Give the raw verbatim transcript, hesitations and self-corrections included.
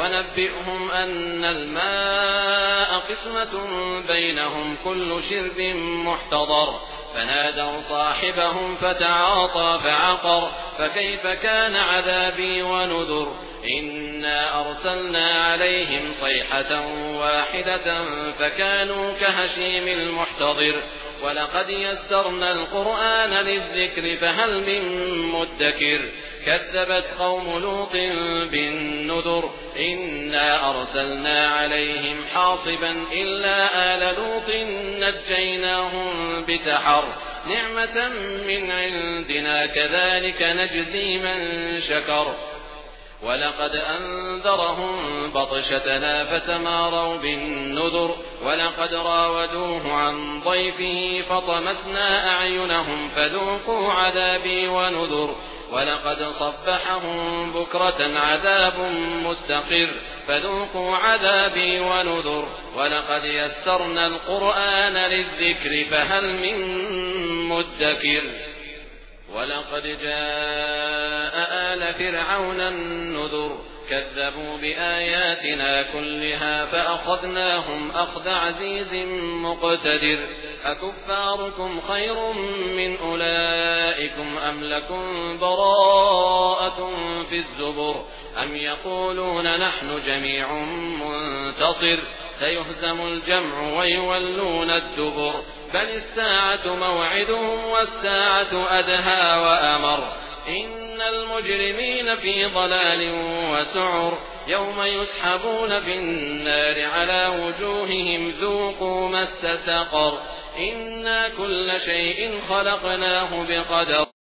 ونبئهم أن الماء قسمة بينهم كل شرب محتضر فنادوا صاحبهم فتعاطى فعقر فكيف كان عذابي ونذر إنا أرسلنا عليهم صيحة واحدة فكانوا كهشيم المحتضر ولقد يسرنا القرآن للذكر فهل من مدكر كذبت قوم لوط بالنذر إنا أرسلنا عليهم حاصبا إلا آل لوط نجيناهم بسحر نعمة من عندنا كذلك نجزي من شكر ولقد أنذرهم بطشتنا فتماروا بالنذر ولقد راودوه عن ضيفه فطمسنا أعينهم فذوقوا عذابي ونذر ولقد صبحهم بكرة عذاب مستقر فذوقوا عذابي ونذر ولقد يسرنا القرآن للذكر فهل من مدكر ولقد جاء آل فرعون النذر كذبوا بآياتنا كلها فأخذناهم أخذ عزيز مقتدر أكفاركم خير من أولئكم أم لكم براءة في الزبر أم يقولون نحن جميع منتصر سيهزم الجمع ويولون الدبر بل الساعة موعدهم والساعة أدهى وأمر إن المجرمين في ضلال وسعر يوم يسحبون في النار على وجوههم ذوقوا مس سقر إنا كل شيء خلقناه بقدر